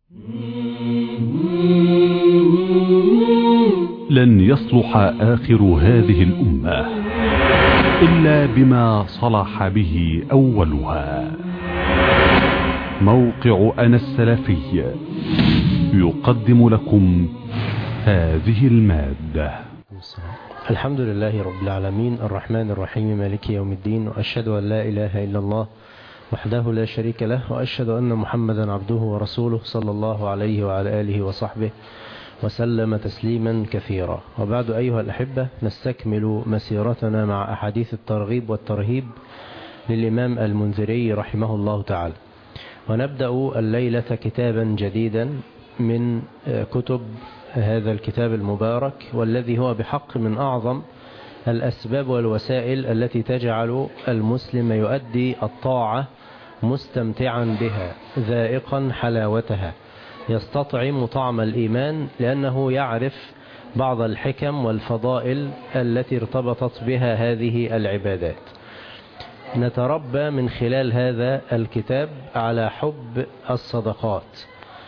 لن يصلح آخر هذه الأمة إلا بما صلح به أولها. موقع أنا السلفي يقدم لكم هذه المادة. الحمد لله رب العالمين الرحمن الرحيم مالك يوم الدين، وأشهد أن لا إله إلا الله وحده لا شريك له، وأشهد أن محمدا عبده ورسوله صلى الله عليه وعلى آله وصحبه وسلم تسليما كثيرا. وبعد أيها الأحبة، نستكمل مسيرتنا مع أحاديث الترغيب والترهيب للإمام المنذري رحمه الله تعالى، ونبدأ الليلة كتابا جديدا من كتب هذا الكتاب المبارك، والذي هو بحق من أعظم الأسباب والوسائل التي تجعل المسلم يؤدي الطاعة مستمتعا بها ذائقا حلاوتها، يستطعم طعم الإيمان، لأنه يعرف بعض الحكم والفضائل التي ارتبطت بها هذه العبادات. نتربى من خلال هذا الكتاب على حب الصدقات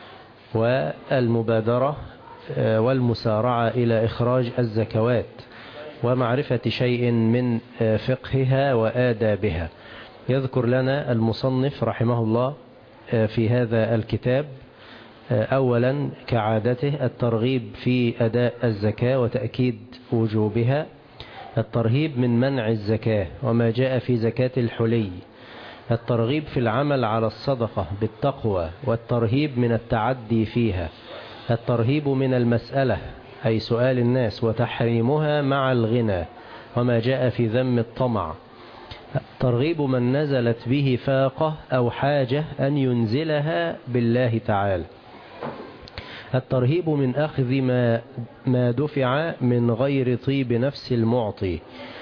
والمبادرة والمسارعة إلى إخراج الزكوات، ومعرفة شيء من فقهها وآدابها. يذكر لنا المصنف رحمه الله في هذا الكتاب أولا كعادته الترغيب في أداء الزكاة وتأكيد وجوبها، الترهيب من منع الزكاة وما جاء في زكاة الحلي، الترغيب في العمل على الصدقة بالتقوى والترهيب من التعدي فيها، الترهيب من المسألة أي سؤال الناس وتحريمها مع الغنى وما جاء في ذم الطمع، ترغيب من نزلت به فاقة أو حاجة أن ينزلها بالله تعالى، الترهيب من أخذ ما دفع من غير طيب نفس المعطي،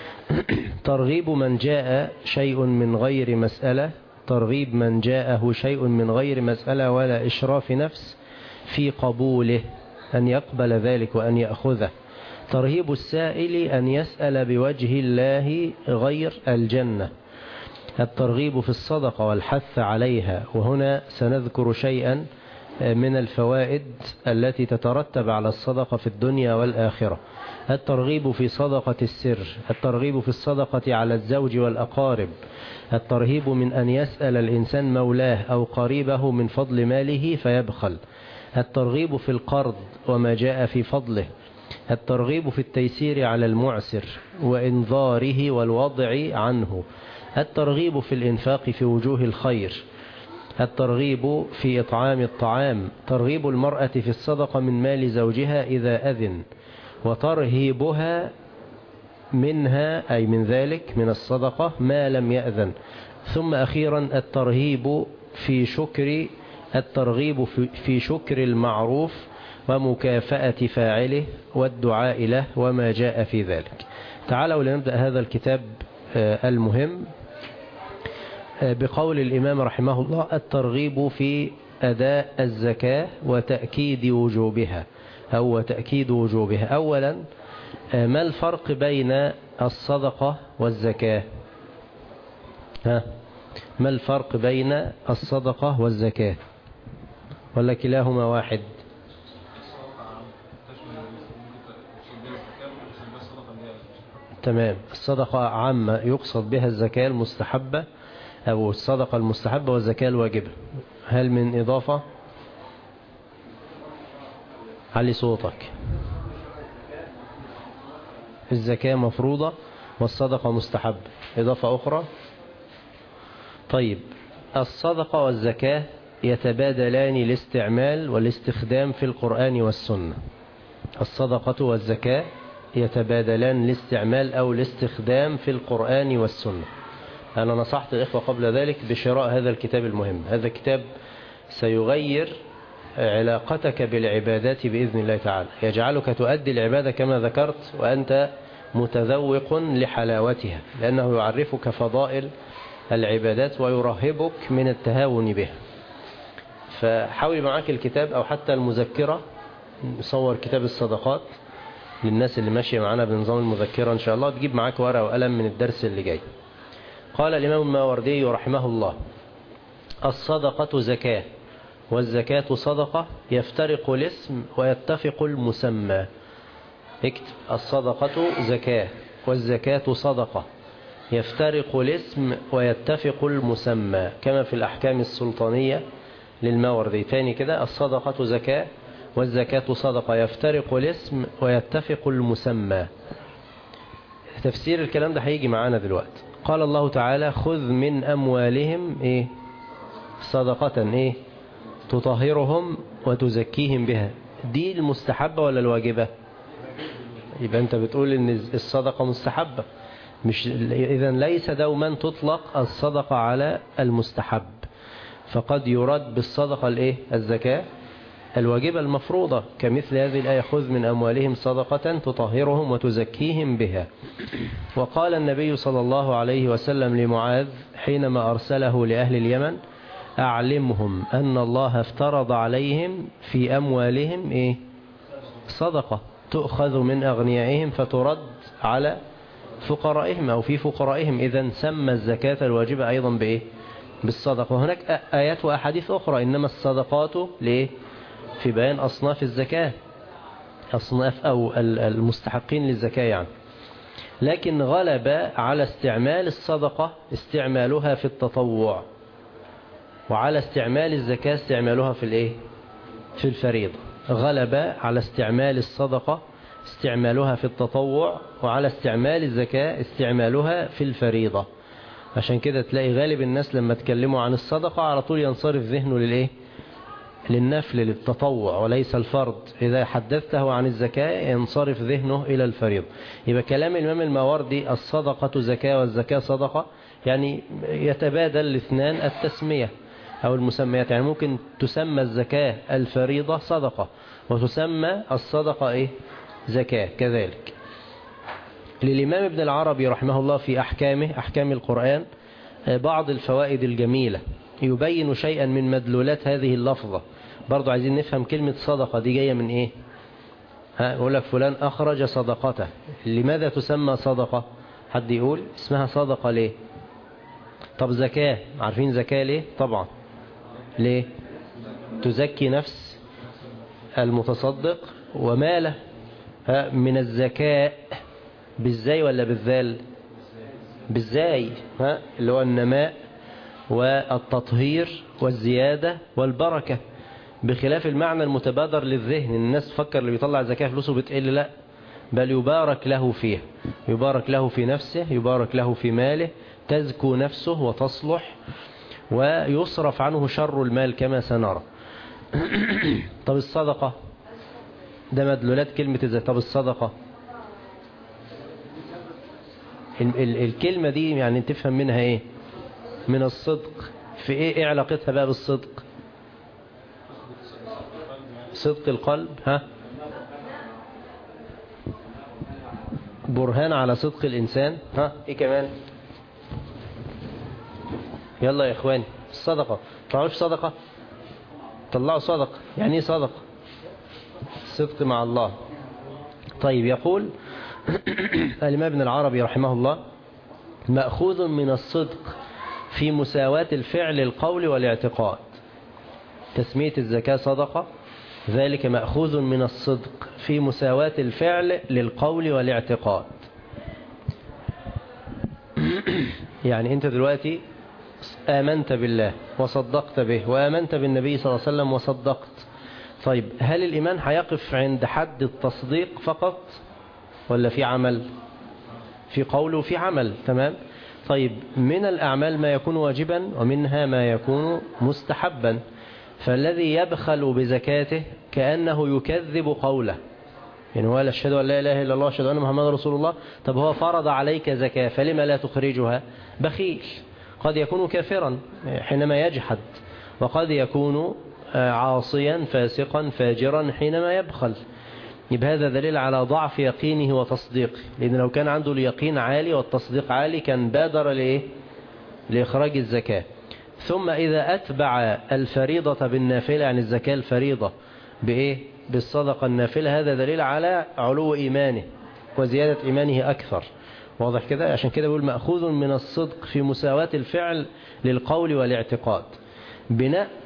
ترغيب من جاء شيء من غير مسألة، ترغيب من جاءه شيء من غير مسألة ولا إشراف نفس في قبوله أن يقبل ذلك وأن يأخذه، ترهيب السائل أن يسأل بوجه الله غير الجنة، الترغيب في الصدقة والحث عليها، وهنا سنذكر شيئا من الفوائد التي تترتب على الصدقة في الدنيا والآخرة، الترغيب في صدقة السر، الترغيب في الصدقة على الزوج والأقارب، الترهيب من أن يسأل الإنسان مولاه أو قريبه من فضل ماله فيبخل، الترغيب في القرض وما جاء في فضله، الترغيب في التيسير على المعسر وإنظاره والوضع عنه، الترغيب في الإنفاق في وجوه الخير، الترغيب في إطعام الطعام، ترغيب المرأة في الصدقة من مال زوجها إذا أذن، وترهيبها منها أي من ذلك من الصدقة ما لم يأذن، ثم أخيرا الترهيب في شكر المعروف ومكافأة فاعله والدعاء له وما جاء في ذلك. تعالوا لنبدأ هذا الكتاب المهم بقول الإمام رحمه الله: الترغيب في أداء الزكاة وتأكيد وجوبها أو تأكيد وجوبها. أولا، ما الفرق بين الصدقة والزكاة؟ ما الفرق بين الصدقة والزكاة؟ ولا كلاهما واحد؟ تمام. الصدقة عامة يقصد بها الزكاة المستحبة أو الصدقة المستحبة والزكاة الواجبة. هل من إضافة؟ علي صوتك. الزكاة مفروضة والصدقة مستحبة. إضافة أخرى؟ طيب، الصدقة والزكاة يتبادلان الاستعمال والاستخدام في القرآن والسنة. الصدقة والزكاة يتبادلان الاستعمال أو الاستخدام في القرآن والسنة. أنا نصحت الإخوة قبل ذلك بشراء هذا الكتاب المهم. هذا الكتاب سيغير علاقتك بالعبادات بإذن الله تعالى، يجعلك تؤدي العبادة كما ذكرت وأنت متذوق لحلاوتها، لأنه يعرفك فضائل العبادات ويرهبك من التهاون بها. فحاول معك الكتاب أو حتى المذكرة، نصور كتاب الصدقات للناس اللي ماشية معنا بنظام المذكرة إن شاء الله، تجيب معك ورقة وقلم من الدرس اللي جاي. قال الإمام الماوردي رحمه الله: الصدقة زكاة والزكاة صدقة يفترق الاسم ويتفق المسمى. اكتب: الصدقة زكاة والزكاة صدقة يفترق الاسم ويتفق المسمى، كما في الأحكام السلطانية للماوردي. تاني كده: الصدقة زكاة والزكاة صدقة يفترق الاسم ويتفق المسمى. تفسير الكلام ده هيجي معانا دلوقتي. قال الله تعالى: خذ من أموالهم إيه؟ صدقة إيه؟ تطهرهم وتزكيهم بها. دي المستحبة ولا الواجبة؟ يبقى أنت بتقول إن الصدقة مستحبة، مش إذن ليس دوما تطلق الصدقة على المستحب، فقد يراد بالصدقة الإيه؟ الزكاة الواجبة المفروضة، كمثل هذه الآية: خذ من أموالهم صدقة تطهرهم وتزكيهم بها. وقال النبي صلى الله عليه وسلم لمعاذ حينما أرسله لأهل اليمن: أعلمهم أن الله افترض عليهم في أموالهم إيه؟ صدقة تؤخذ من أغنيائهم فترد على فقرائهم أو في فقرائهم. إذن سمى الزكاة الواجبة أيضا بإيه؟ بالصدقة. وهناك آيات وأحاديث أخرى: إنما الصدقات لإيه؟ في بيان أصناف الزكاة، أصناف أو المستحقين للزكاة يعني. لكن غلب على استعمال الصدقة استعمالها في التطوع، وعلى استعمال الزكاة استعمالها في الإيه؟ في الفريضة. غلب على استعمال الصدقة استعمالها في التطوع، وعلى استعمال الزكاة استعمالها في الفريضة. عشان كده تلاقي غالب الناس لما تكلموا عن الصدقة على طول ينصرف ذهنه للإيه؟ للنفل، للتطوع وليس الفرض. إذا حدثته عن الزكاة ينصرف ذهنه إلى الفريضة. يبقى كلام الإمام الماوردي: الصدقة زكاة والزكاة صدقة، يعني يتبادل الاثنان التسمية أو المسميات. يعني ممكن تسمى الزكاة الفريضة صدقة، وتسمى الصدقة إيه؟ زكاة كذلك. للإمام ابن العربي رحمه الله في أحكامه، أحكام القرآن، بعض الفوائد الجميلة يبين شيئا من مدلولات هذه اللفظة. برضو عايزين نفهم كلمة صدقة دي جاية من إيه؟ يقول لك فلان أخرج صدقته. لماذا تسمى صدقة؟ حد يقول اسمها صدقة ليه؟ طب زكاة، عارفين زكاة ليه؟ طبعا ليه؟ تزكي نفس المتصدق وماله. من الزكاة بالزاي ولا بالذال؟ بالزاي، اللي هو النماء والتطهير والزيادة والبركة، بخلاف المعنى المتبادر للذهن. الناس تفكر اللي بيطلع زكاة فلوسه بتقل، لا، بل يبارك له فيها، يبارك له في نفسه، يبارك له في ماله، تزكو نفسه وتصلح، ويصرف عنه شر المال كما سنرى. طب الصدقة ده مدلولات كلمة الزكاة. طب الصدقة الكلمة دي يعني تفهم منها ايه؟ من الصدق. في ايه علاقتها بقى بالصدق؟ صدق القلب، برهان على صدق الإنسان. ايه كمان؟ يلا يا اخواني، الصدقة طلعوش صدقة، طلعوا صدقة. يعني ايه صدقة؟ صدق مع الله. طيب يقول الإمام ابن العربي رحمه الله: مأخوذ من الصدق في مساواة الفعل القول والاعتقاد. تسمية الزكاة صدقة ذلك مأخوذ من الصدق في مساواة الفعل للقول والاعتقاد. يعني أنت دلوقتي آمنت بالله وصدقت به، وآمنت بالنبي صلى الله عليه وسلم وصدقت. طيب هل الإيمان هيقف عند حد التصديق فقط، ولا في عمل؟ في قول وفي عمل، تمام. طيب من الأعمال ما يكون واجبا ومنها ما يكون مستحبا. فالذي يبخل بزكاته كأنه يكذب قوله، يعني هو أشهد أن لا إله إلا الله أشهد أن محمد رسول الله. طب هو فرض عليك زكاة فلما لا تخرجها؟ بخيل. قد يكون كافرا حينما يجحد، وقد يكون عاصيا فاسقا فاجرا حينما يبخل. يبقى هذا دليل على ضعف يقينه وتصديقه، لأن لو كان عنده اليقين عالي والتصديق عالي كان بادر لإخراج الزكاة. ثم إذا أتبع الفريضة بالنافلة، يعني الزكاة الفريضة بإيه؟ بالصدقة النافلة، هذا دليل على علو إيمانه وزيادة إيمانه أكثر. واضح كده؟ عشان كده بيقول مأخوذ من الصدق في مساواة الفعل للقول والاعتقاد. بناء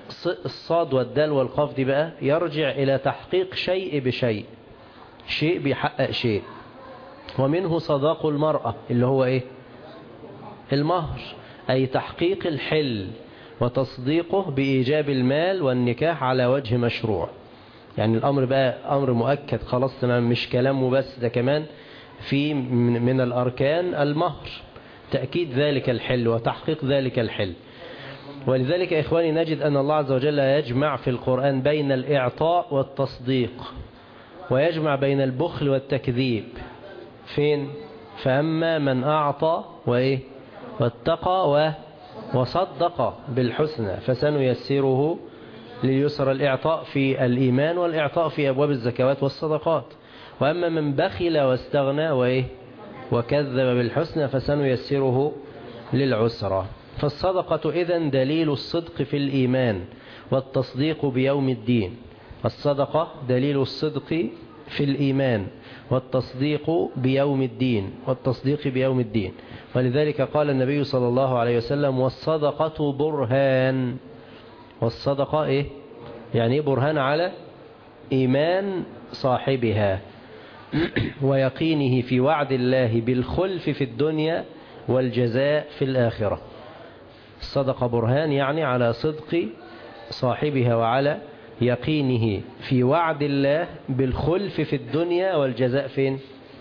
الصاد والدال والقاف دي بقى يرجع إلى تحقيق شيء بشيء، شيء بيحقق شيء. ومنه صداق المرأة اللي هو إيه؟ المهر، أي تحقيق الحل وتصديقه بإيجاب المال والنكاح على وجه مشروع. يعني الأمر بقى أمر مؤكد خلاص تمام، مش كلامه بس، ده كمان في من الأركان المهر، تأكيد ذلك الحل وتحقيق ذلك الحل. ولذلك يا إخواني نجد أن الله عز وجل يجمع في القرآن بين الإعطاء والتصديق، ويجمع بين البخل والتكذيب. فين؟ فأما من أعطى وإيه؟ واتقى وصدق بالحسنى فسنيسره لليسر. الإعطاء في الإيمان والإعطاء في أبواب الزكوات والصدقات. وأما من بخل واستغنى وإيه؟ وكذب بالحسنى فسنيسره للعسرى. فالصدقة إذن دليل الصدق في الإيمان والتصديق بيوم الدين. الصدقة دليل الصدق في الإيمان والتصديق بيوم الدين، والتصديق بيوم الدين. ولذلك قال النبي صلى الله عليه وسلم: والصدقة برهان. والصدقة إيه؟ يعني برهان على إيمان صاحبها ويقينه في وعد الله بالخلف في الدنيا والجزاء في الآخرة. الصدقة برهان يعني على صدق صاحبها وعلى يقينه في وعد الله بالخلف في الدنيا والجزاء فين؟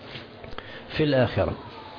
في الآخرة.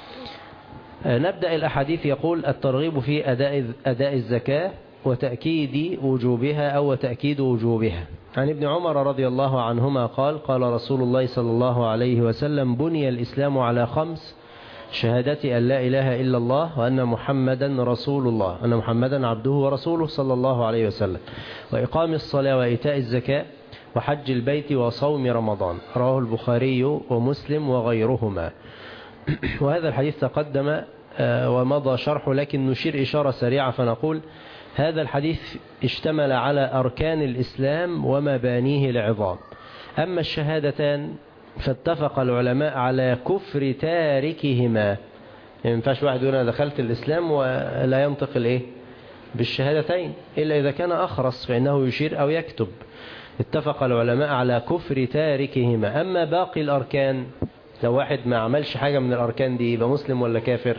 نبدأ الأحاديث. يقول: الترغيب في أداء الزكاة وتأكيد وجوبها أو وتأكيد وجوبها. عن ابن عمر رضي الله عنهما قال: قال رسول الله صلى الله عليه وسلم: بني الإسلام على 5: شهادة أن لا إله إلا الله وأن محمدا رسول الله، أن محمدا عبده ورسوله صلى الله عليه وسلم، وإقام الصلاة وإيتاء الزكاة وحج البيت وصوم رمضان. رواه البخاري ومسلم وغيرهما. وهذا الحديث تقدم ومضى شرحه، لكن نشير إشارة سريعة فنقول: هذا الحديث اشتمل على أركان الإسلام ومبانيه العظام. أما الشهادتان فاتفق العلماء على كفر تاركهما. يعني ما ينفعش واحد يقول أنا دخلت الإسلام ولا ينطق الإيه بالشهادتين إلا إذا كان أخرس فإنه يشير أو يكتب. اتفق العلماء على كفر تاركهما. أما باقي الأركان، لو واحد ما عملش حاجة من الأركان دي يبقى مسلم ولا كافر؟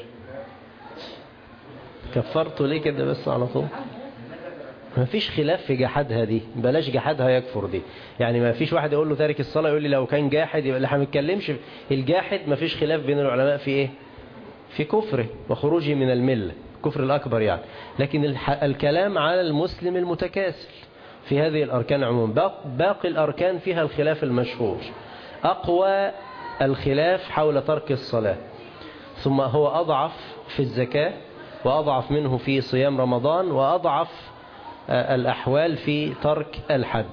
كفرته ليه كده بس على طول؟ ما فيش خلاف في جحدها دي، بلاش جحدها يكفر دي. يعني ما فيش واحد يقول له تارك الصلاة يقول لي لو كان جاحد يبقى. اللي احنا ما بنتكلمش الجاحد، ما فيش خلاف بين العلماء في ايه؟ في كفره وخروجه من الملة، كفر الأكبر يعني. لكن الكلام على المسلم المتكاسل في هذه الأركان عموما. باقي الأركان فيها الخلاف المشهور. أقوى الخلاف حول ترك الصلاة، ثم هو أضعف في الزكاة، وأضعف منه في صيام رمضان، وأضعف الأحوال في ترك الحج.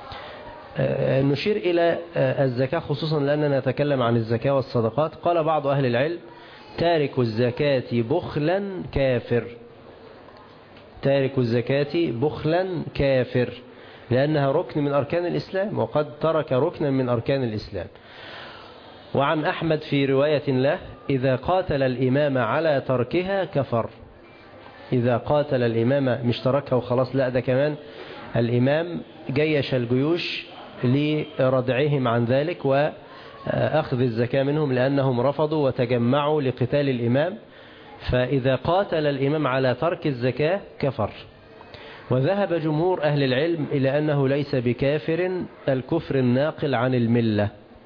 نشير إلى الزكاة خصوصا لأننا نتكلم عن الزكاة والصدقات. قال بعض أهل العلم: تارك الزكاة بخلا كافر. تارك الزكاة بخلا كافر، لأنها ركن من أركان الإسلام، وقد ترك ركنا من أركان الإسلام. وعن أحمد في رواية له: إذا قاتل الإمام على تركها كفر. إذا قاتل الإمام مش تركها وخلاص، لا، ده كمان الإمام جيش الجيوش لردعهم عن ذلك وأخذ الزكاة منهم لأنهم رفضوا وتجمعوا لقتال الإمام. فإذا قاتل الإمام على ترك الزكاة كفر. وذهب جمهور أهل العلم إلى أنه ليس بكافر الكفر الناقل عن الملة.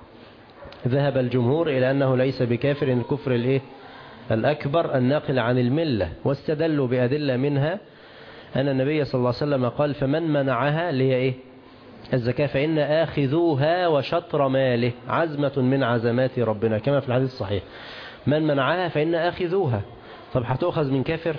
ذهب الجمهور إلى أنه ليس بكافر الكفر الإيه؟ الأكبر الناقل عن الملة. واستدلوا بأدلة منها أن النبي صلى الله عليه وسلم قال: فمن منعها اللي هي إيه؟ الزكاة فإن آخذوها وشطر ماله عزمة من عزمات ربنا، كما في الحديث الصحيح. من منعها فإن آخذوها. طب هتؤخذ من كافر؟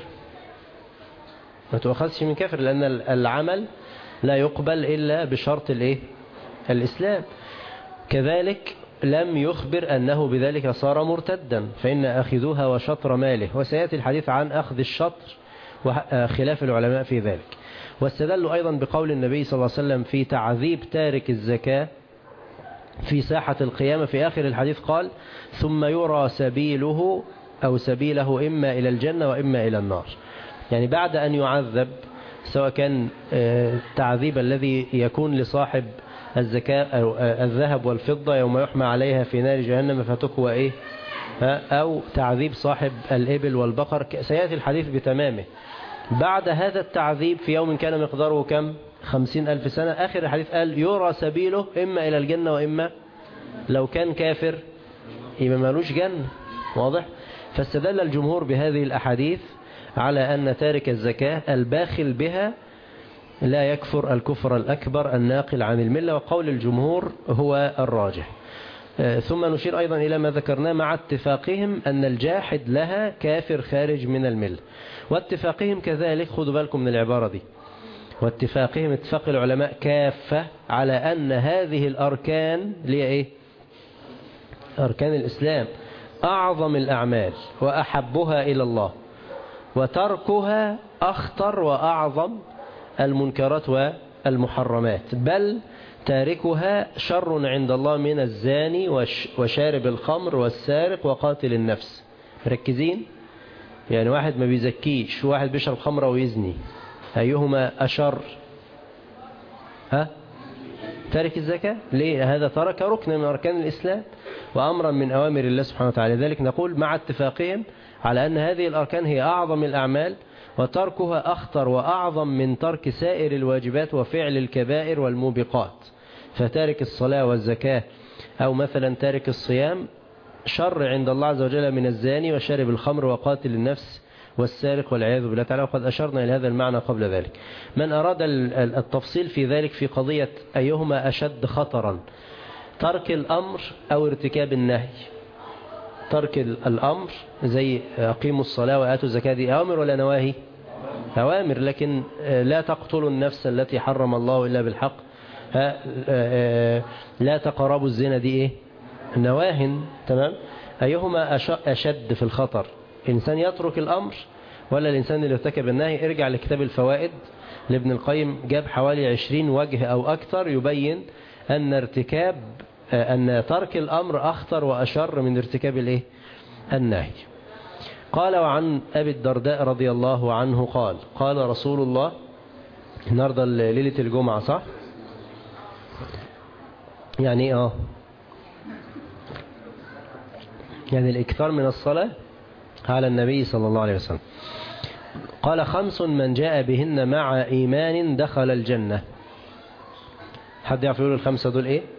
ما تؤخذش من كافر، لأن العمل لا يقبل إلا بشرط الإيه؟ الإسلام. كذلك لم يخبر أنه بذلك صار مرتدا، فإن أخذوها وشطر ماله. وسيأتي الحديث عن أخذ الشطر وخلاف العلماء في ذلك. واستدلوا أيضا بقول النبي صلى الله عليه وسلم في تعذيب تارك الزكاة في ساحة القيامة. في آخر الحديث قال: ثم يرى سبيله أو سبيله إما إلى الجنة وإما إلى النار. يعني بعد أن يعذب سواء كان التعذيب الذي يكون لصاحب الزكاة أو الذهب والفضة يوم يحمى عليها في نار جهنم فتكوى إيه، أو تعذيب صاحب الإبل والبقر، سيأتي الحديث بتمامه. بعد هذا التعذيب في يوم كان مقداره كم؟ 50,000 سنة. آخر الحديث قال يرى سبيله إما إلى الجنة وإما لو كان كافر يبقى مالوش جنة. واضح؟ فاستدل الجمهور بهذه الأحاديث على أن تارك الزكاة الباخل بها لا يكفر الكفر الأكبر الناقل عن الملة، وقول الجمهور هو الراجح. ثم نشير أيضا إلى ما ذكرناه مع اتفاقهم أن الجاحد لها كافر خارج من الملة، واتفاقهم كذلك، خذوا بالكم من العبارة دي، واتفاقهم اتفاق العلماء كافة على أن هذه الأركان اللي هي إيه؟ أركان الإسلام أعظم الأعمال وأحبها إلى الله، وتركها أخطر وأعظم المنكرات والمحرمات، بل تاركها شر عند الله من الزاني وشارب الخمر والسارق وقاتل النفس. مركزين؟ يعني واحد ما بيزكيش وواحد بيشرب خمرة ويزني، أيهما أشر؟ تارك الزكاة. ليه؟ هذا ترك ركن من أركان الإسلام وأمرا من أوامر الله سبحانه وتعالى. ذلك نقول مع اتفاقهم على أن هذه الأركان هي أعظم الأعمال، وتركها أخطر وأعظم من ترك سائر الواجبات وفعل الكبائر والموبقات. فتارك الصلاة والزكاة أو مثلا تارك الصيام شر عند الله عز وجل من الزاني وشارب الخمر وقاتل النفس والسارق والعياذ بالله تعالى، وقد أشرنا إلى هذا المعنى قبل ذلك. من أراد التفصيل في ذلك في قضية أيهما أشد خطرا، ترك الأمر أو ارتكاب النهي. ترك الأمر زي أقيموا الصلاة وآتوا الزكاة، دي أوامر ولا نواهي؟ أوامر، لكن لا تقتلوا النفس التي حرم الله إلا بالحق، لا تقربوا الزنا، دي إيه؟ نواهن. تمام؟ أيهما أشد في الخطر، الإنسان يترك الأمر ولا الإنسان اللي ارتكب النهي؟ ارجع لكتاب الفوائد لابن القيم، جاب حوالي 20 وجه أو أكثر يبين أن ترك الأمر أخطر وأشر من ارتكاب الإيه؟ النهي. قال وعن أبي الدرداء رضي الله عنه قال قال رسول الله، النهارده ليلة الجمعة صح؟ يعني يعني الإكثار من الصلاة على النبي صلى الله عليه وسلم. قال 5 من جاء بهن مع إيمان دخل الجنة. حد يعرف يقول ال5 دول إيه؟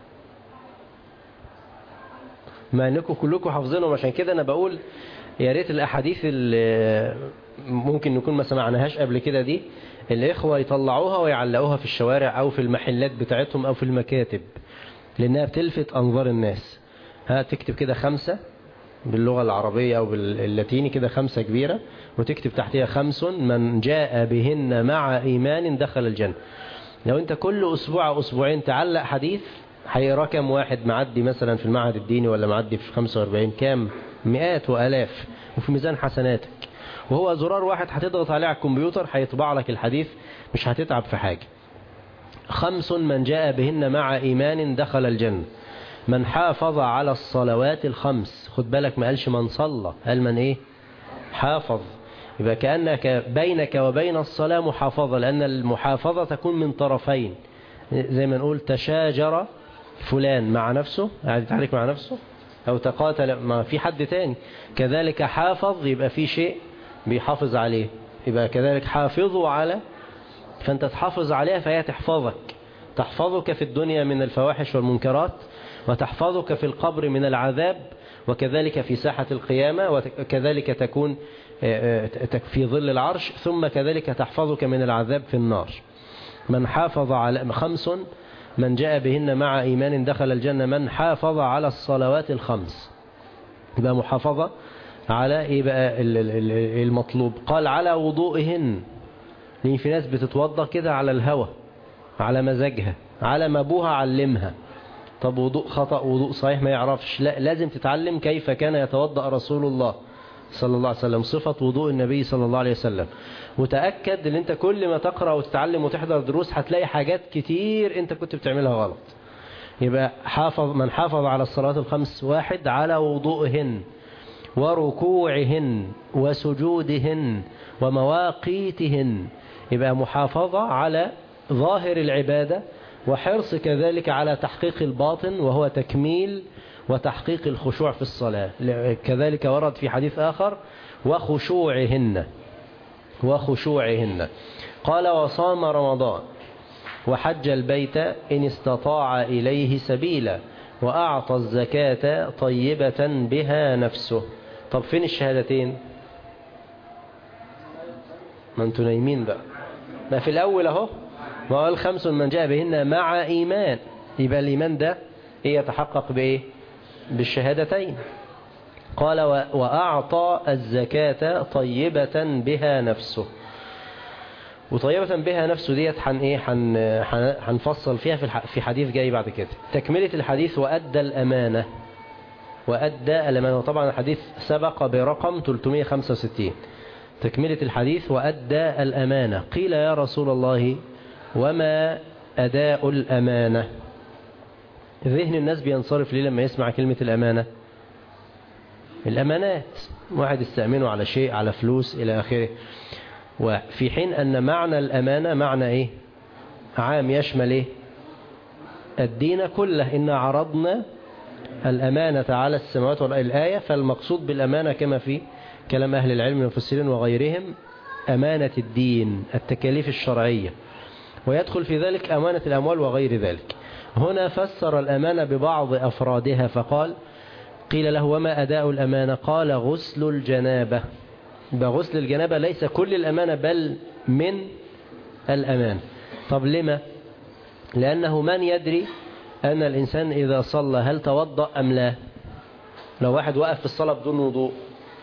مع أنكم كلكم حافظينهم، عشان كده أنا بقول يا ريت الأحاديث اللي ممكن نكون ما سمعناهاش قبل كده دي الإخوة يطلعوها ويعلقوها في الشوارع أو في المحلات بتاعتهم أو في المكاتب، لأنها بتلفت أنظار الناس. تكتب كده 5 باللغة العربية أو باللاتيني كده 5 كبيرة، وتكتب تحتها 5 من جاء بهن مع إيمان دخل الجنة. لو أنت كل أسبوع أو أسبوعين تعلق حديث، هيقرأ كم واحد معدي مثلا في المعهد الديني ولا معدي في 45 كام؟ مئات وآلاف، وفي ميزان حسناتك. وهو زرار واحد هتضغط عليه على الكمبيوتر هيطبع لك الحديث، مش هتتعب في حاجة. 5 من جاء بهن مع إيمان دخل الجنة. من حافظ على الصلوات ال5. خد بالك ما قالش من صلى، قال من إيه؟ حافظ. يبقى كأنك بينك وبين الصلاة محافظة، لأن المحافظة تكون من طرفين، زي ما نقول تشاجر فلان مع نفسه، قاعد يتحرك مع نفسه، أو تقاتل ما في حد تاني. كذلك حافظ يبقى في شيء بيحافظ عليه، يبقى كذلك حافظوا على، فأنت تحافظ عليها فهي تحفظك في الدنيا من الفواحش والمنكرات، وتحفظك في القبر من العذاب، وكذلك في ساحة القيامة، وكذلك تكون في ظل العرش، ثم كذلك تحفظك من العذاب في النار. من حافظ على 5 من جاء بهن مع إيمان دخل الجنة. من حافظ على الصلوات ال5. يبقى محافظة على إيه بقى المطلوب؟ قال على وضوئهن، لأن في ناس بتتوضى كده على الهوى، على مزاجها، على ما أبوها علمها. طب وضوء خطأ وضوء صحيح ما يعرفش، لا، لازم تتعلم كيف كان يتوضأ رسول الله صلى الله عليه وسلم، صفة وضوء النبي صلى الله عليه وسلم. وتأكد ان انت كل ما تقرأ وتتعلم وتحضر دروس هتلاقي حاجات كتير انت كنت بتعملها غلط. يبقى من حافظ على الصلاة ال5. 1 على وضوئهن وركوعهن وسجودهن ومواقيتهن. يبقى محافظة على ظاهر العبادة، وحرص كذلك على تحقيق الباطن وهو تكميل وتحقيق الخشوع في الصلاة. كذلك ورد في حديث آخر وخشوعهن. قال وصام رمضان وحج البيت إن استطاع إليه سبيلا وأعطى الزكاة طيبة بها نفسه. طب فين الشهادتين؟ ما انتوا نايمين بقى. ما في الأول اهو، ما قال 5 من جاء بهن مع إيمان. يبقى الإيمان ده يتحقق بإيه؟ بالشهادتين. قال وأعطى الزكاة طيبة بها نفسه. وطيبة بها نفسه ديت هنفصل فيها في حديث جاي بعد كده. تكملة الحديث وأدى الأمانة. طبعا الحديث سبق برقم 365. تكملة الحديث وأدى الأمانة. قيل يا رسول الله وما أداء الأمانة؟ ذهن الناس بينصرف ليه لما يسمع كلمة الأمانة؟ الأمانات، واحد يستأمنه على شيء، على فلوس إلى آخره. وفي حين أن معنى الأمانة معنى إيه؟ عام، يشمل إيه؟ الدين كله. إن عرضنا الأمانة على السماوات والأرض الآية. فالمقصود بالأمانة كما في كلام أهل العلم المفسرين وغيرهم أمانة الدين، التكاليف الشرعية، ويدخل في ذلك أمانة الأموال وغير ذلك. هنا فسر الأمانة ببعض أفرادها فقال قيل له وما أداء الأمانة؟ قال غسل الجنابة. بغسل الجنابة ليس كل الأمانة بل من الأمانة. طب لما؟ لأنه من يدري أن الإنسان إذا صلى هل توضأ أم لا؟ لو واحد وقف في الصلاة بدون وضوء،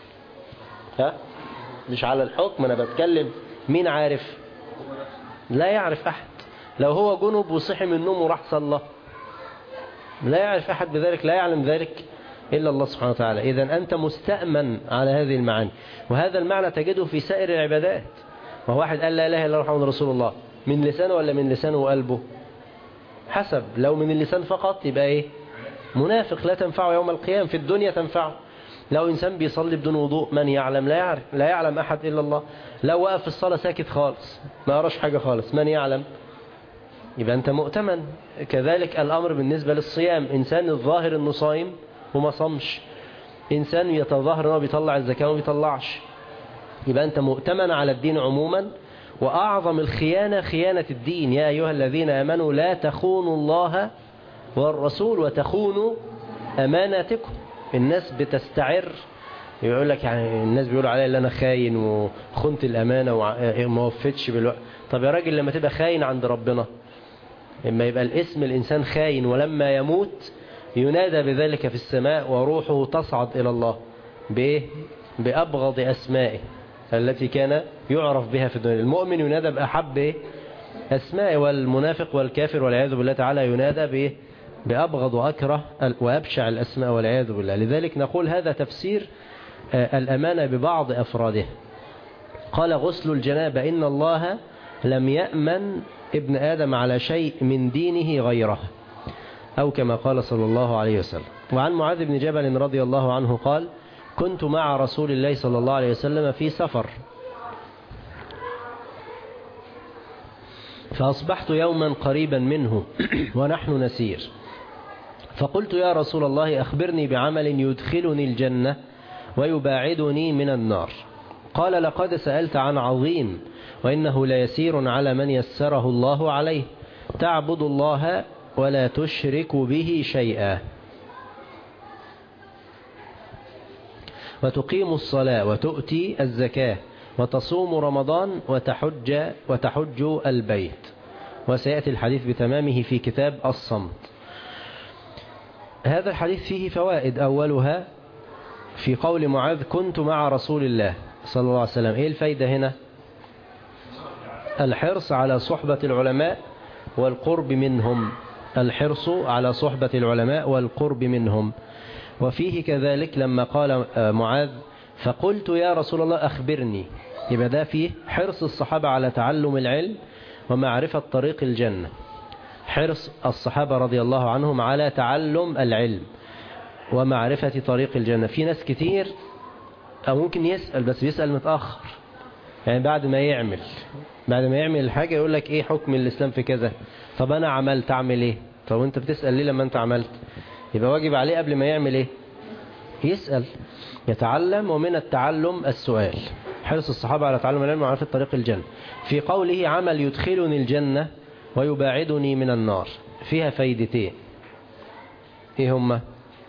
مش على الحكم أنا بتكلم، مين عارف؟ لا يعرف أحد. لو هو جنب وصحي من النوم وراح صلى، لا يعرف أحد بذلك، لا يعلم ذلك إلا الله سبحانه وتعالى. إذن أنت مستأمن على هذه المعاني. وهذا المعنى تجده في سائر العبادات. وواحد قال لا إله إلا الله محمد رسول الله، من لسانه ولا من لسانه وقلبه؟ حسب. لو من اللسان فقط يبقى إيه؟ منافق، لا تنفعه يوم القيامة. في الدنيا تنفعه. لو إنسان بيصلي بدون وضوء من يعلم؟ لا يعلم أحد إلا الله. لو وقف في الصلاة ساكت خالص ما يراش حاجة خالص من يعلم؟ يبقى أنت مؤتمن. كذلك الأمر بالنسبة للصيام. إنسان الظاهر إنه صايم وما صمش، إنسان يتظاهر إنه بيطلع الزكاة وما بيطلعش، يبقى أنت مؤتمن على الدين عموما. وأعظم الخيانة خيانة الدين. يا أيها الذين آمنوا لا تخونوا الله والرسول وتخونوا أماناتكم. الناس بتستعر، يقول لك يعني الناس بيقولوا عليا اللي أنا خاين وخنت الأمانة وما وفتش بالوقت. طب يا راجل لما تبقى خاين عند ربنا، لما يبقى الاسم الإنسان خاين ولما يموت ينادى بذلك في السماء وروحه تصعد إلى الله بإيه؟ بأبغض أسمائه التي كان يعرف بها في الدنيا. المؤمن ينادى بأحب أسمائه، والمنافق والكافر والعياذ بالله تعالى ينادى بإيه؟ بأبغض وأكره وأبشع الأسماء والعياذ بالله. لذلك نقول هذا تفسير الأمانة ببعض أفرادها. قال غسل الجنابة إن الله لم يأمن ابن آدم على شيء من دينه غيره، أو كما قال صلى الله عليه وسلم. وعن معاذ بن جبل رضي الله عنه قال كنت مع رسول الله صلى الله عليه وسلم في سفر، فأصبحت يوما قريبا منه ونحن نسير، فقلت يا رسول الله أخبرني بعمل يدخلني الجنة ويباعدني من النار. قال لقد سألت عن عظيم وإنه ليسير على من يسره الله عليه، تعبد الله ولا تشرك به شيئا وتقيم الصلاة وتؤتي الزكاة وتصوم رمضان وتحج البيت. وسيأتي الحديث بتمامه في كتاب الصمت. هذا الحديث فيه فوائد. أولها في قول معاذ كنت مع رسول الله صلى الله عليه وسلم. إيه الفايدة هنا؟ الحرص على صحبة العلماء والقرب منهم. الحرص على صحبة العلماء والقرب منهم. وفيه كذلك لما قال معاذ فقلت يا رسول الله أخبرني، يبقى ده فيه حرص الصحابة على تعلم العلم ومعرفة طريق الجنة. حرص الصحابة رضي الله عنهم على تعلم العلم ومعرفة طريق الجنة. في ناس كتير أو ممكن يسأل بس بيسأل متأخر، يعني بعد ما يعمل الحاجة يقول لك ايه حكم الإسلام في كذا. طب أنا عملت أعمل ايه؟ طب أنت بتسأل ليه لما أنت عملت؟ يبقى واجب عليه قبل ما يعمل ايه؟ يسأل، يتعلم، ومن التعلم السؤال. حرص الصحابة على تعلم العلم ومعرفة طريق الجنة. في قوله عمل يدخلني الجنة ويباعدني من النار فيها فايدتين. ايه هما؟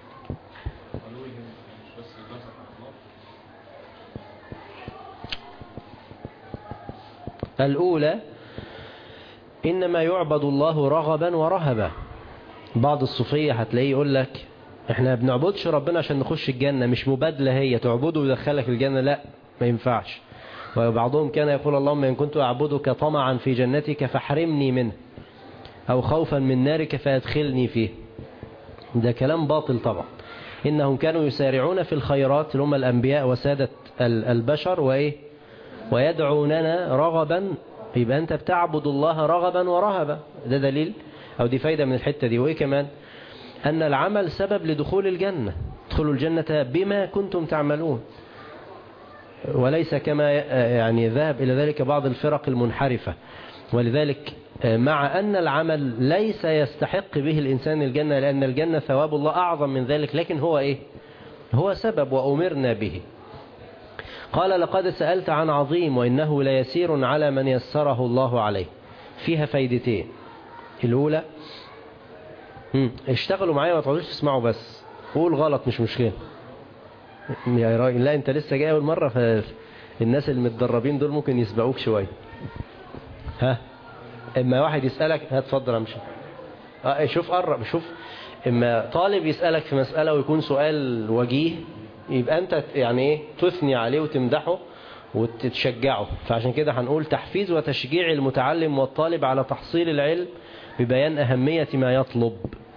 الأولى إنما يعبد الله رغبا ورهبا. بعض الصوفية هتلاقيه يقول لك احنا بنعبدش ربنا عشان نخش الجنة، مش مبادلة هي تعبده ويدخلك الجنة، لا ما ينفعش. وبعضهم كان يقول اللهم إن كنت أعبدك طمعا في جنتك فاحرمني منه، أو خوفا من نارك فأدخلني فيه. ده كلام باطل طبعا. إنهم كانوا يسارعون في الخيرات اللي هم الأنبياء وسادة البشر وإيه ويدعوننا رغبا. يبقى أنت بتعبد الله رغبا ورهبا. ده دليل أو دي فايدة من الحتة دي. وإيه كمان؟ أن العمل سبب لدخول الجنة. ادخلوا الجنة بما كنتم تعملون، وليس كما يعني ذهب إلى ذلك بعض الفرق المنحرفة. ولذلك مع أن العمل ليس يستحق به الإنسان الجنة، لأن الجنة ثواب الله أعظم من ذلك، لكن هو إيه؟ هو سبب وأمرنا به. قال لقد سألت عن عظيم وإنه ليسير على من يسره الله عليه. فيها فايدتين. الأولى اشتغلوا معايا ما تقعدوش تسمعوا بس، قول غلط مش مشكلة يا راجل. لا انت لسه جاي اول مرة، فالناس المتدربين دول ممكن يسبقوك شوية. ها اما واحد يسألك هتفضل امشي. شوف قرب، شوف اما طالب يسألك في مسألة ويكون سؤال وجيه، يبقى انت يعني ايه تثني عليه وتمدحه وتتشجعه. فعشان كده هنقول تحفيز وتشجيع المتعلم والطالب على تحصيل العلم ببيان أهمية ما يطلب.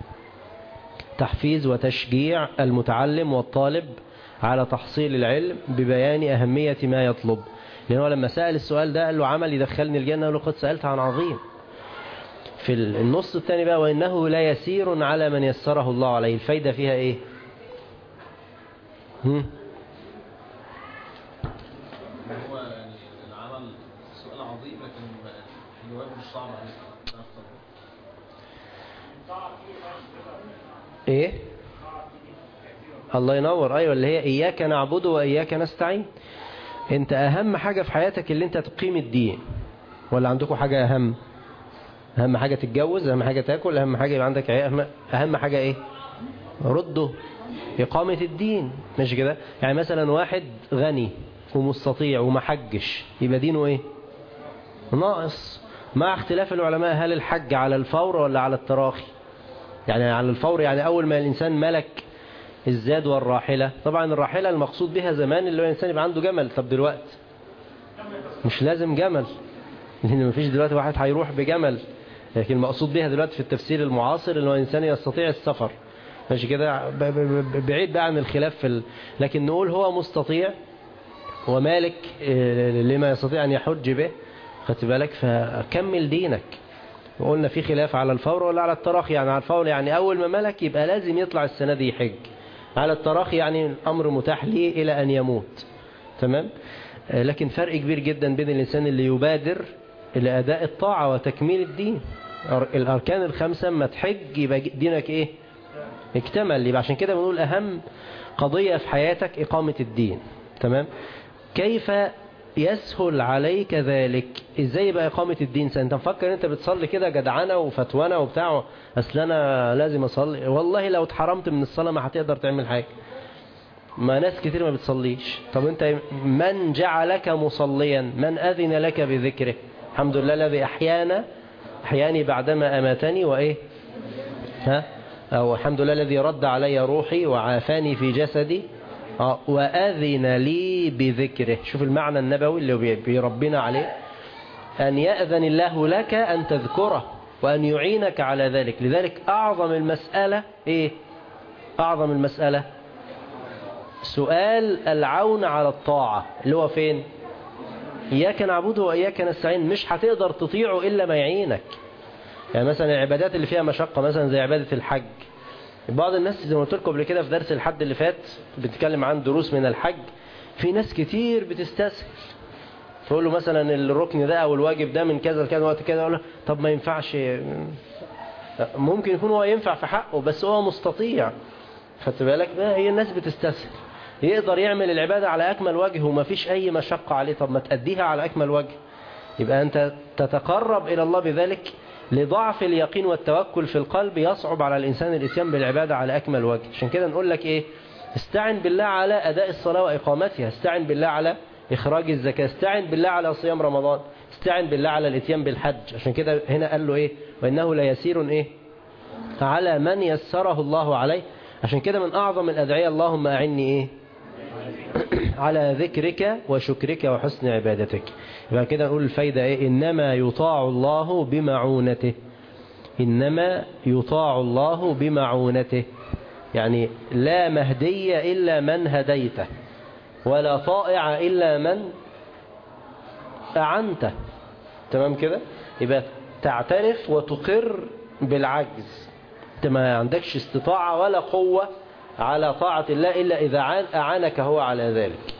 تحفيز وتشجيع المتعلم والطالب على تحصيل العلم ببيان أهمية ما يطلب. لأنه لما سأل السؤال ده قال له عمل يدخلني الجنة، قال له قد سألت عن عظيم. في النص الثاني بقى وإنه لا يسير على من يسره الله عليه. الفايدة فيها إيه؟ هو يعني العمل سؤال عظيم لكن الجواب مش صعب عليه. ايه الله ينور. ايوه اللي هي اياك نعبد واياك نستعين. انت اهم حاجة في حياتك اللي انت تقيم الدين، ولا عندكم حاجة اهم حاجة تتجوز، اهم حاجة تاكل، اهم حاجة يبقى عندك اهم حاجة ايه؟ رده اقامة الدين. مش كده؟ يعني مثلا واحد غني ومستطيع وما حجش، يبقى دينه ايه؟ ناقص. مع اختلاف العلماء هل الحج على الفور ولا على التراخي؟ يعني على الفور يعني أول ما الإنسان ملك الزاد والراحلة. طبعا الراحلة المقصود بها زمان اللي هو الإنسان يبقى عنده جمل. طب دلوقتي مش لازم جمل، لأن مفيش دلوقتي واحد هيروح بجمل. لكن المقصود بها دلوقتي في التفسير المعاصر اللي هو الإنسان يستطيع السفر. ماشي كده؟ بعيد بقى عن الخلاف لكن نقول هو مستطيع ومالك لما يستطيع أن يحج به. خدت بالك؟ فكمل دينك. وقلنا في خلاف على الفور ولا على التراخي. يعني على الفور يعني أول ما ملك يبقى لازم يطلع السنة دي يحج. على التراخي يعني الأمر متاح ليه إلى أن يموت. تمام؟ لكن فرق كبير جدا بين الإنسان اللي يبادر إلى أداء الطاعة وتكميل الدين. الأركان الخمسة ما تحج يبقى دينك إيه؟ اكتمل. يبقى عشان كده بنقول أهم قضية في حياتك إقامة الدين. تمام؟ كيف يسهل عليك ذلك؟ ازاي بقى إقامة الدين؟ انت مفكر انت بتصلي كده جدعانة وفتوانة وبتاع، اصل انا لازم اصلي. والله لو اتحرمت من الصلاة ما هتقدر تعمل حاجة. ما ناس كتير ما بتصليش. طب انت من جعلك مصليا؟ من اذن لك بذكره؟ الحمد لله الذي احياني بعدما اماتني وايه او الحمد لله الذي رد علي روحي وعافاني في جسدي وأذن لي بذكره. شوف المعنى النبوي اللي بيربنا عليه. أن يأذن الله لك أن تذكره وأن يعينك على ذلك. لذلك أعظم المسألة إيه؟ أعظم المسألة سؤال العون على الطاعة اللي هو فين؟ إياك نعبد وإياك نستعين. مش هتقدر تطيعه إلا ما يعينك. يعني مثلا العبادات اللي فيها مشقة مثلا زي عبادة الحج، بعض الناس زي ما قلت لكم قبل كده في درس الحد اللي فات بتتكلم عن دروس من الحج، في ناس كتير بتستسهل تقول له مثلا الركن ده او الواجب ده من كذا لكذا وقت كذا، يقول له طب ما ينفعش. ممكن يكون هو ينفع في حقه بس هو مستطيع. خدت بالك بقى؟ هي الناس بتستسهل، يقدر يعمل العبادة على أكمل وجه وما فيش أي مشقة عليه، طب ما تأديها على أكمل وجه. يبقى أنت تتقرب إلى الله بذلك لضعف اليقين والتوكل في القلب، يصعب على الإنسان الإتيان بالعبادة على أكمل وجه. عشان كده نقول لك إيه؟ استعن بالله على أداء الصلاة وإقامتها، استعن بالله على إخراج الزكاة، استعن بالله على صيام رمضان، استعن بالله على الإتيان بالحج. عشان كده هنا قال له إيه؟ وإنه ليسير إيه؟ على من يسره الله عليه. عشان كده من أعظم الأدعية اللهم أعني إيه؟ على ذكرك وشكرك وحسن عبادتك. يبقى كده نقول الفايدة إيه؟ إنما يطاع الله بمعونته، إنما يطاع الله بمعونته، يعني لا مهدي إلا من هديته، ولا طائع إلا من أعنته. تمام كده؟ يبقى تعترف وتقر بالعجز، انت ما عندكش استطاعة ولا قوة على طاعة الله إلا إذا أعانك هو على ذلك.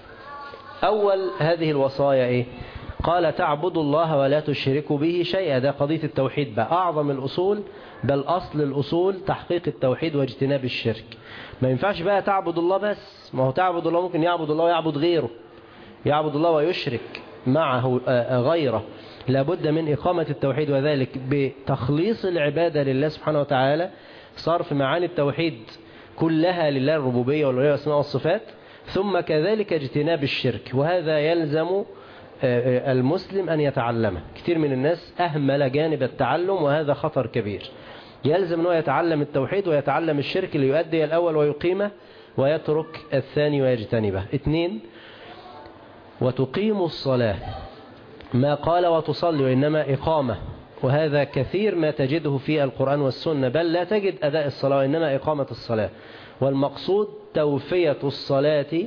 أول هذه الوصايا إيه؟ قال تعبدوا الله ولا تشركوا به شيئا. ده قضية التوحيد بقى، أعظم الأصول، بل أصل الأصول تحقيق التوحيد واجتناب الشرك. ما ينفعش بقى تعبد الله بس، ما هو تعبد الله ممكن يعبد الله ويعبد غيره، يعبد الله ويشرك معه غيره. لابد من إقامة التوحيد، وذلك بتخليص العبادة لله سبحانه وتعالى، صرف معاني التوحيد كلها لله، الربوبية والألوهية والأسماء والصفات، ثم كذلك اجتناب الشرك. وهذا يلزم المسلم أن يتعلمه. كثير من الناس أهمل جانب التعلم، وهذا خطر كبير. يلزم أنه يتعلم التوحيد ويتعلم الشرك ليؤدي الأول ويقيمه، ويترك الثاني ويجتنبه. 2. وتقيم الصلاة، ما قال وتصلي وإنما إقامة، وهذا كثير ما تجده في القرآن والسنة، بل لا تجد أداء الصلاة وإنما إقامة الصلاة. والمقصود توفية الصلاة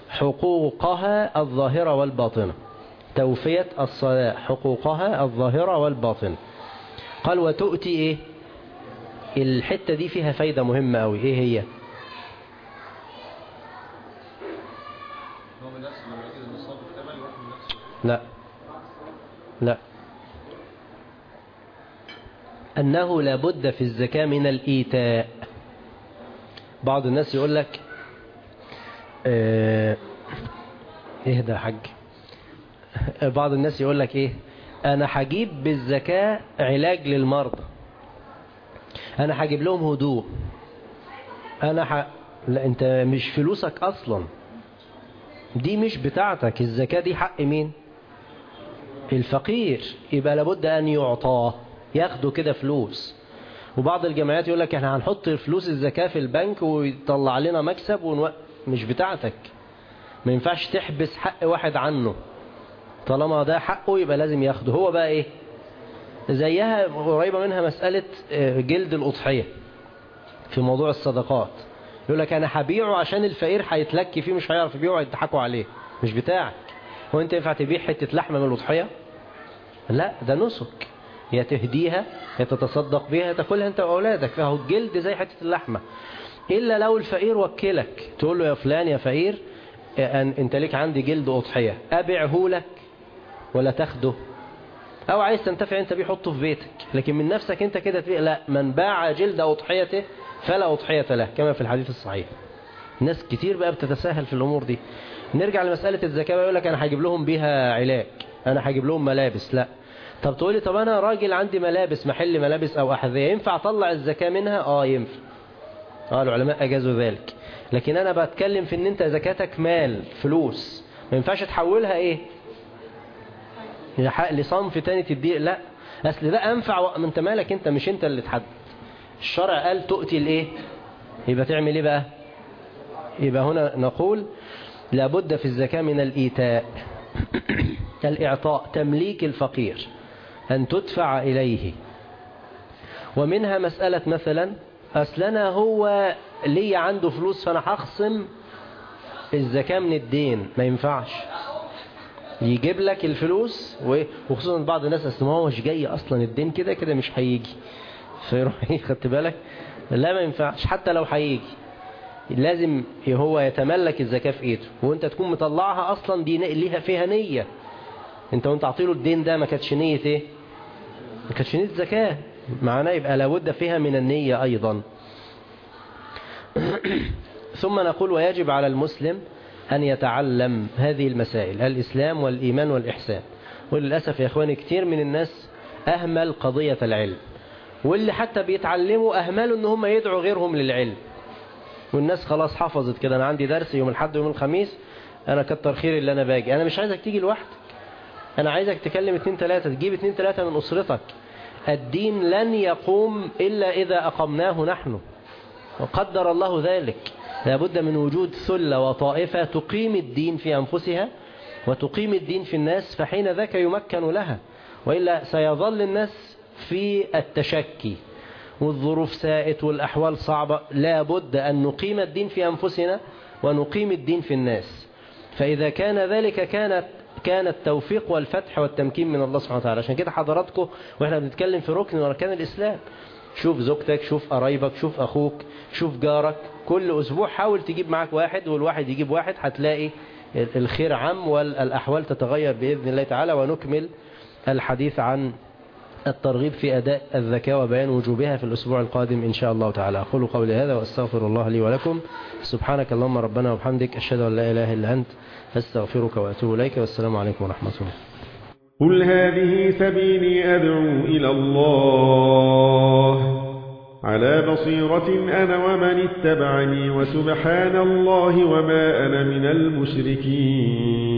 حقوقها الظاهرة والباطنة، توفية الصلاة حقوقها الظاهرة والباطنة. قال وتؤتي إيه؟ الحتة دي فيها فايدة مهمة أوي. إيه هي؟ لا لا، أنه لابد في الزكاة من الإيتاء. بعض الناس يقول لك إيه ده حج، بعض الناس يقول لك إيه، أنا هجيب بالزكاة علاج للمرضى، أنا هجيب لهم هدوء، لا، أنت مش فلوسك أصلا، دي مش بتاعتك. الزكاة دي حق مين؟ الفقير. يبقى لابد أن يعطاه، ياخده كده فلوس. وبعض الجمعيات يقول لك احنا هنحط فلوس الزكاة في البنك ويطلع لنا مكسب مش بتاعتك. ما ينفعش تحبس حق واحد عنه، طالما ده حقه يبقى لازم ياخده. هو بقى ايه؟ زيها قريبة منها مسألة جلد الأضحية في موضوع الصدقات. يقول لك انا هبيعه عشان الفقير هيتلكي فيه، مش هيعرف يبيعه، يضحكوا عليه، مش بتاعك. هو انت ينفع تبيع حتة لحمة من الأضحية؟ لا، ده نسك، يا تهديها يا تتصدق بيها تاكلها انت واولادك، فهو الجلد زي حته اللحمه. الا لو الفقير وكلك، تقول له يا فلان يا فقير، انت ليك عندي جلد اضحيه، ابيعه لك ولا تاخده؟ او عايز تنتفع انت بيه حطه في بيتك، لكن من نفسك انت كده تبيع؟ لا، من باع جلد اضحيته فلا اضحيه له، كما في الحديث الصحيح. ناس كتير بقى بتتساهل في الامور دي. نرجع لمساله الزكاه، يقول لك انا هجيب لهم بيها علاج، انا هجيب لهم ملابس. لا. طب تقولي طب انا راجل عندي ملابس، محل ملابس او احذية، ينفع اطلع الزكاة منها؟ ينفع. العلماء اجازوا ذلك. لكن انا بتكلم في ان انت زكاتك مال، فلوس، ما ينفعش تحولها ايه لصنف تاني تديه. لا، اصل ده انفع، ما انت مالك انت، مش انت اللي تحدد. الشرع قال تؤتي الايه، يبقى تعمل ايه بقى؟ يبقى هنا نقول لابد في الزكاة من الإيتاء. الإعطاء، تمليك الفقير، أن تدفع إليه. ومنها مسألة مثلا أصلنا هو لي عنده فلوس فأنا هخصم الزكاة من الدين، ما ينفعش. يجيب لك الفلوس، وخصوصا بعض الناس أصلا ما هو مش جاي أصلا الدين كده كده مش هيجي، فيروح خدت بالك؟ لا، ما ينفعش. حتى لو هيجي لازم هو يتملك الزكاة في ايده، وانت تكون مطلعها اصلا دي ليها فيها نية، انت وانت عطيله الدين ده ما كانتش نية ايه؟ ما كانتش نية زكاة، معناه يبقى لابد فيها من النية أيضا. ثم نقول ويجب على المسلم أن يتعلم هذه المسائل، الإسلام والإيمان والإحسان. وللأسف يا إخواني كتير من الناس أهمل قضية العلم، واللي حتى بيتعلموا أهملوا أن هم يدعوا غيرهم للعلم. والناس خلاص حفظت كده، أنا عندي درس يوم الأحد ويوم الخميس، أنا كتر خير اللي أنا باجي. أنا مش عايزك تيجي لوحدك، أنا عايزك تكلم 2-3، تجيب 2-3 من أسرتك. الدين لن يقوم إلا إذا أقمناه نحن، وقدر الله ذلك. لابد من وجود ثلة وطائفة تقيم الدين في أنفسها وتقيم الدين في الناس، فحين ذاك يمكن لها، وإلا سيظل الناس في التشكي والظروف سائت والأحوال صعبة. لابد أن نقيم الدين في أنفسنا ونقيم الدين في الناس. فإذا كان ذلك كان التوفيق والفتح والتمكين من الله سبحانه وتعالى. عشان كده حضراتكم وإحنا بنتكلم في ركن من أركان الإسلام، شوف زوجتك، شوف قرايبك، شوف أخوك، شوف جارك، كل أسبوع حاول تجيب معك واحد والواحد يجيب واحد، هتلاقي الخير عام والأحوال تتغير بإذن الله تعالى. ونكمل الحديث عن الترغيب في أداء الزكاة وبيان وجوبها في الأسبوع القادم إن شاء الله تعالى. أقول قولي هذا وأستغفر الله لي ولكم. سبحانك اللهم ربنا وبحمدك، أشهد أن لا إله إلا أنت، أستغفرك وأتوب إليك، والسلام عليكم ورحمة الله. قل هذه سبيلي أدعو إلى الله على بصيرة أنا ومن اتبعني، وسبحان الله وما أنا من المشركين.